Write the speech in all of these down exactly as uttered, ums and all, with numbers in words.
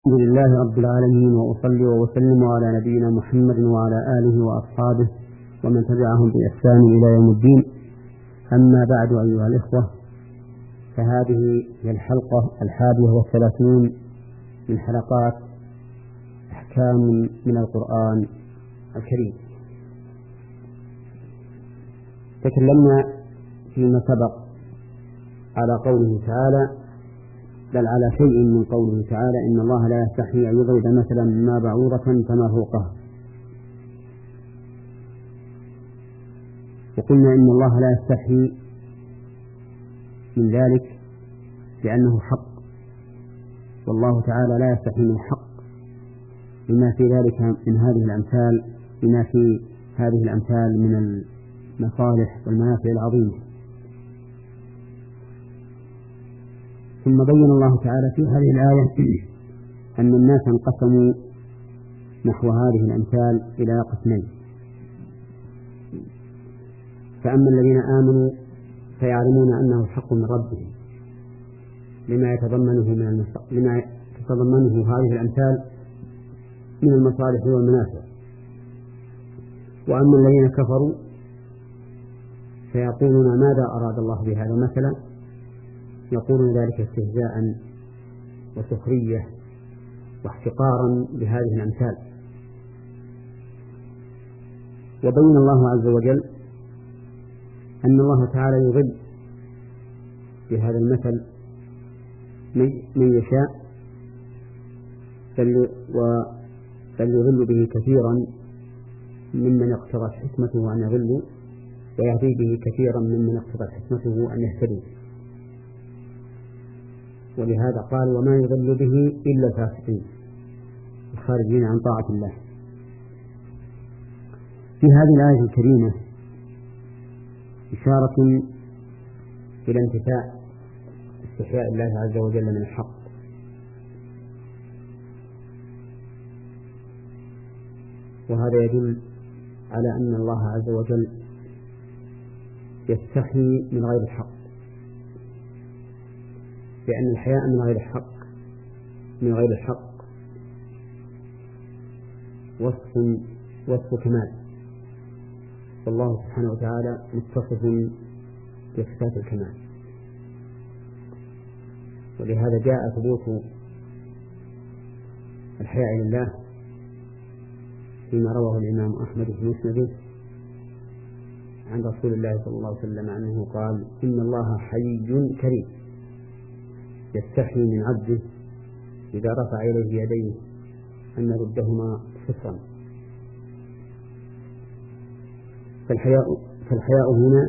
الحمد لله رب العالمين، وأصلي وأسلم على نبينا محمد وعلى آله وأصحابه ومن تبعهم بإحسان إلى يوم الدين. أما بعد أيها الإخوة، فهذه هي الحلقة الحادية والثلاثون من حلقات أحكام من القرآن الكريم. تكلمنا فيما سبق على قوله تعالى، بل على شيء من قوله تعالى: إن الله لا يستحيي أن يضرب مثلا ما بعوضة فما فوقها. وقلنا إن الله لا يستحيي من ذلك لأنه حق، والله تعالى لا يستحيي من الحق بما في ذلك من هذه الأمثال بما في هذه الأمثال من المصالح والمنافع العظيمة. ثم بين الله تعالى في هذه الآية أن الناس انقسموا نحو هذه الأمثال إلى قسمين: فأما الذين آمنوا فيعلمون أنه حق من ربهم لما يتضمنه من المص... لما تتضمنه هذه الأمثال من المصالح والمنافع. وأما الذين كفروا فيقولون: ماذا أراد الله بهذا مثلا؟ يقولون ذلك استهزاء وسخرية واحتقارا بهذه الأمثال. وبين الله عز وجل أن الله تعالى يضل بهذا المثل من يشاء، بل يضل به كثيرا ممن اقتضت حكمته أن يضلوا، ويهدي به كثيرا ممن اقتضت حكمته أن يهتدوا. ولهذا قال: وما يضل به إلا الفاسقين الخارجين عن طاعة الله. في هذه الآية الكريمة إشارة إلى انتفاء استحياء الله عز وجل من الحق، وهذا يدل على أن الله عز وجل يستحي من غير الحق، لأن الحياء من غير الحق من غير الحق وصف وصف كمال، والله سبحانه وتعالى متصف بصفات الكمال. ولهذا جاء ثبوت الحياء لله فيما رواه الإمام أحمد في مسنده عن رسول الله صلى الله عليه وسلم أنه قال: إن الله حي كريم يستحي من عبده إذا رفع إليه يديه أن يردهما صفرا. فالحياء, فالحياء هنا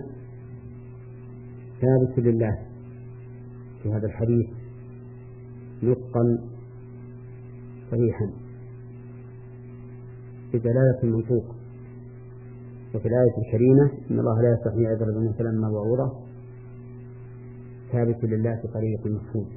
ثابت لله في هذا الحديث نطقا صريحا بدلالة المنطوق. وفي الآية الكريمة: إن الله لا يستحيي أن يضرب مثلا ما بعوضة ثابت لله في طريق المفهوم.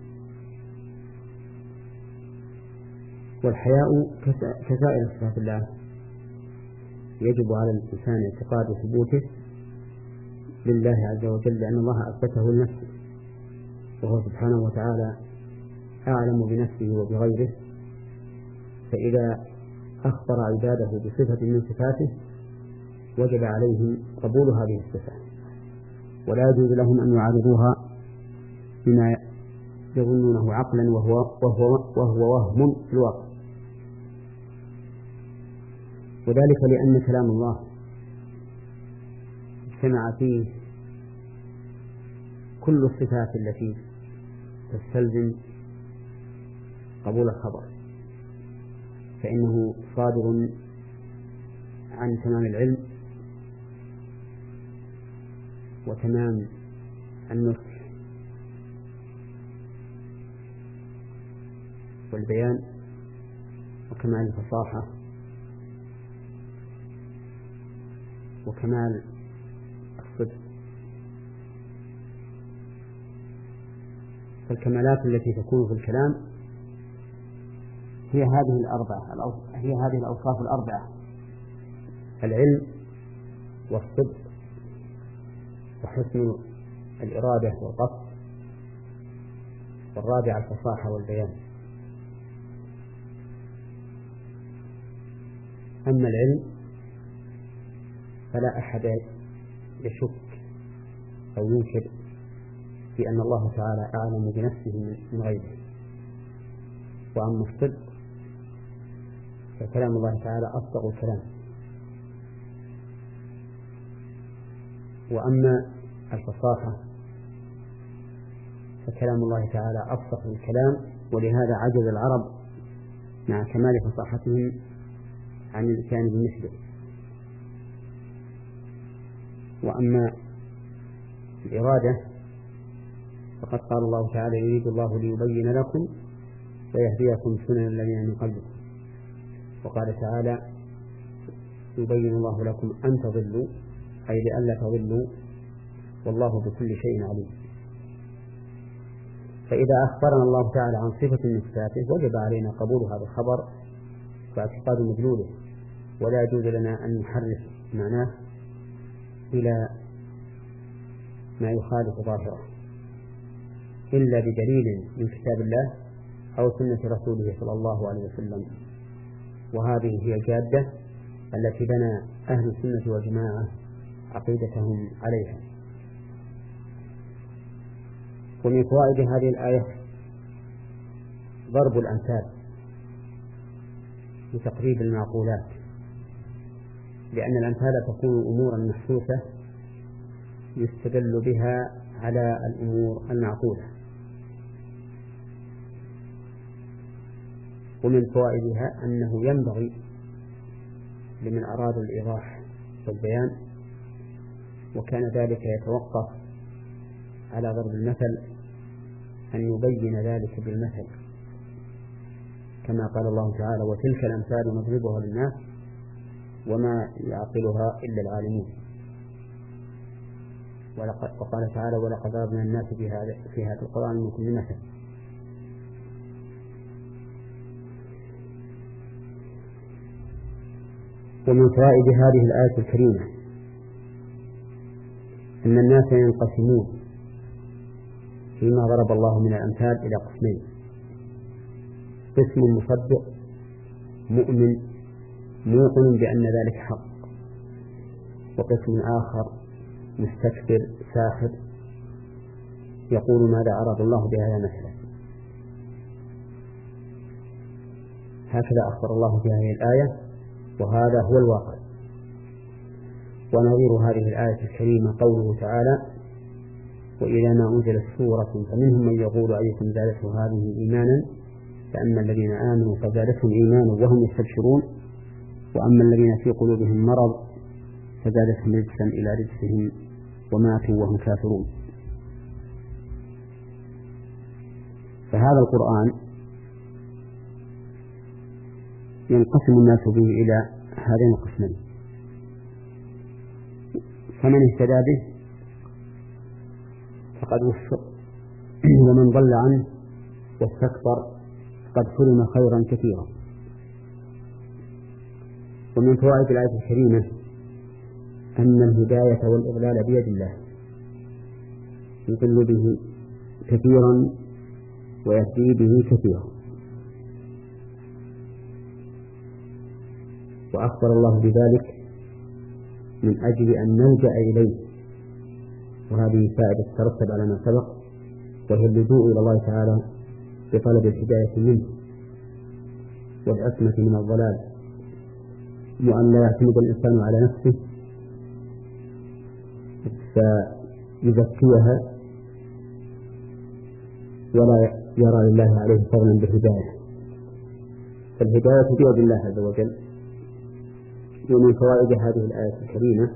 والحياء كسائر صفات الله يجب على الإنسان اعتقاد ثبوته لله عز وجل، لأن الله أثبته لنفسه، وهو سبحانه وتعالى أعلم بنفسه وبغيره. فإذا أخبر عباده بصفة من صفاته وجب عليهم قبول هذه الصفة، ولا يجوز لهم أن يعارضوها بما يظنونه عقلا وهو, وهو, وهو وهم في الواقع. وذلك لأن كلام الله اجتمع فيه كل الصفات التي تستلزم قبول الخبر، فإنه صادر عن تمام العلم وتمام النصح والبيان وكمال الفصاحة وكمال الصدق. فالكمالات التي تكون في الكلام هي هذه الأربعة هي هذه الأوصاف الأربعة: العلم والصدق وحسن الإرادة والقصد، والرابع الفصاحة والبيان. أما العلم فلا أحد يشك أو ينكر في أن الله تعالى أعلم بنفسه من غيره. وأما الصدق فكلام الله تعالى أصدق الكلام. وأما الفصاحة فكلام الله تعالى أفصح الكلام، ولهذا عجز العرب مع كمال فصاحتهم عن الإتيان بمثله. وأما الإرادة فقد قال الله تعالى يريد الله ليبين لكم ويهديكم سنن الذين من قبلكم، وقال تعالى يبين الله لكم أن تضلوا، أي لئلا تضلوا والله بكل شيء عليم. فإذا أخبرنا الله تعالى عن صفة من صفاته وجب علينا قبول هذا الخبر واعتقاد مدلوله، ولا يجوز لنا أن نحرف معناه إلى ما يخالف ظاهره إلا بدليل من كتاب الله أو سنة رسوله صلى الله عليه وسلم. وهذه هي الجادة التي بنى أهل السنة والجماعة عقيدتهم عليها. ومن فوائد هذه الآية ضرب الأمثال لتقريب المعقولات، لأن الأمثال تكون أمورا محسوسة يستدل بها على الأمور المعقولة. ومن فوائدها أنه ينبغي لمن أراد الإيضاح والبيان وكان ذلك يتوقف على ضرب المثل أن يبين ذلك بالمثل، كما قال الله تعالى وتلك الأمثال نضربها للناس وما يعقلها إلا العالمون. وقال تعالى ولقد ضربنا الناس في هذا في هذا القرآن من كل مثل. ومن فوائد هذه الآية الكريمة أن الناس ينقسمون فيما ضرب الله من الأمثال إلى قسمين: قسم مصدق مؤمن موقن بأن ذلك حق، وقسم آخر مستكبر ساخر يقول ماذا أراد الله بهذا مثلا. هكذا أخبر الله في هذه الآية، وهذا هو الواقع. ونظير هذه الآية الكريمة قوله تعالى وإذا ما أنزلت سورة فمنهم من يقول أيكم زادته هذه إيمانا فأما الذين آمنوا فزادتهم إيمانا وهم يستبشرون وأما الذين في قلوبهم مرض فزادتهم رجسا إلى رجسهم وماتوا وهم كافرون. فهذا القرآن ينقسم الناس به إلى هذين القسمين: فمن اهتدى به فقد وفق، ومن ضل عنه واستكبر قد حرم خيرا كثيرا. ومن فوائد الآية الكريمة أن الهداية والإضلال بيد الله، يضل به كثيرا ويهدي به كثيرا. وأخبر الله بذلك من أجل أن نلجأ إليه، وهذه فائدة تترتب على ما سبق، وهي اللجوء إلى الله تعالى بطلب الهداية منه والعصمة من الضلال، وأن لا يعتمد الإنسان على نفسه فيزكيها ولا يرى لله عليه فضلا بالهداية، فالهداية بيد الله عز وجل. ومن فوائد هذه الآية الكريمة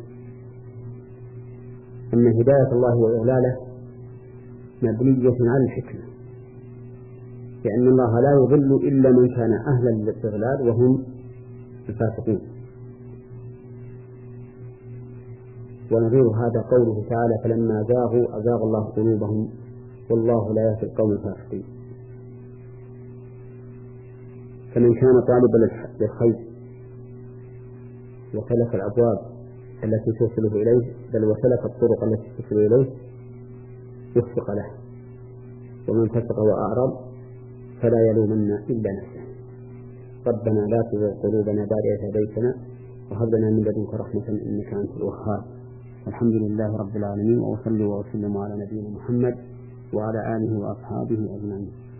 أن هداية الله وإضلاله مبنية على الحكمة، لأن الله لا يضل إلا من كان أهلا للإضلال وهم الفاسقون. ونظير هذا قوله تعالى فلما زاغوا أزاغ الله قلوبهم والله لا يهدي القوم الفاسقين. فمن كان طالبا للخير وسلك الأبواب التي توصله إليه بل وسلك الطرق التي توصل إليه وفق له، ومن فسق وأعرض فلا يلومن إلا نفسه. ربنا لا تزغ قلوبنا بعد إذ هديتنا وهب لنا من لدنك رحمة إنك أنت الوهاب. الحمد لله رب العالمين، وصلوا وسلموا على نبينا محمد وعلى آله وأصحابه أجمعين.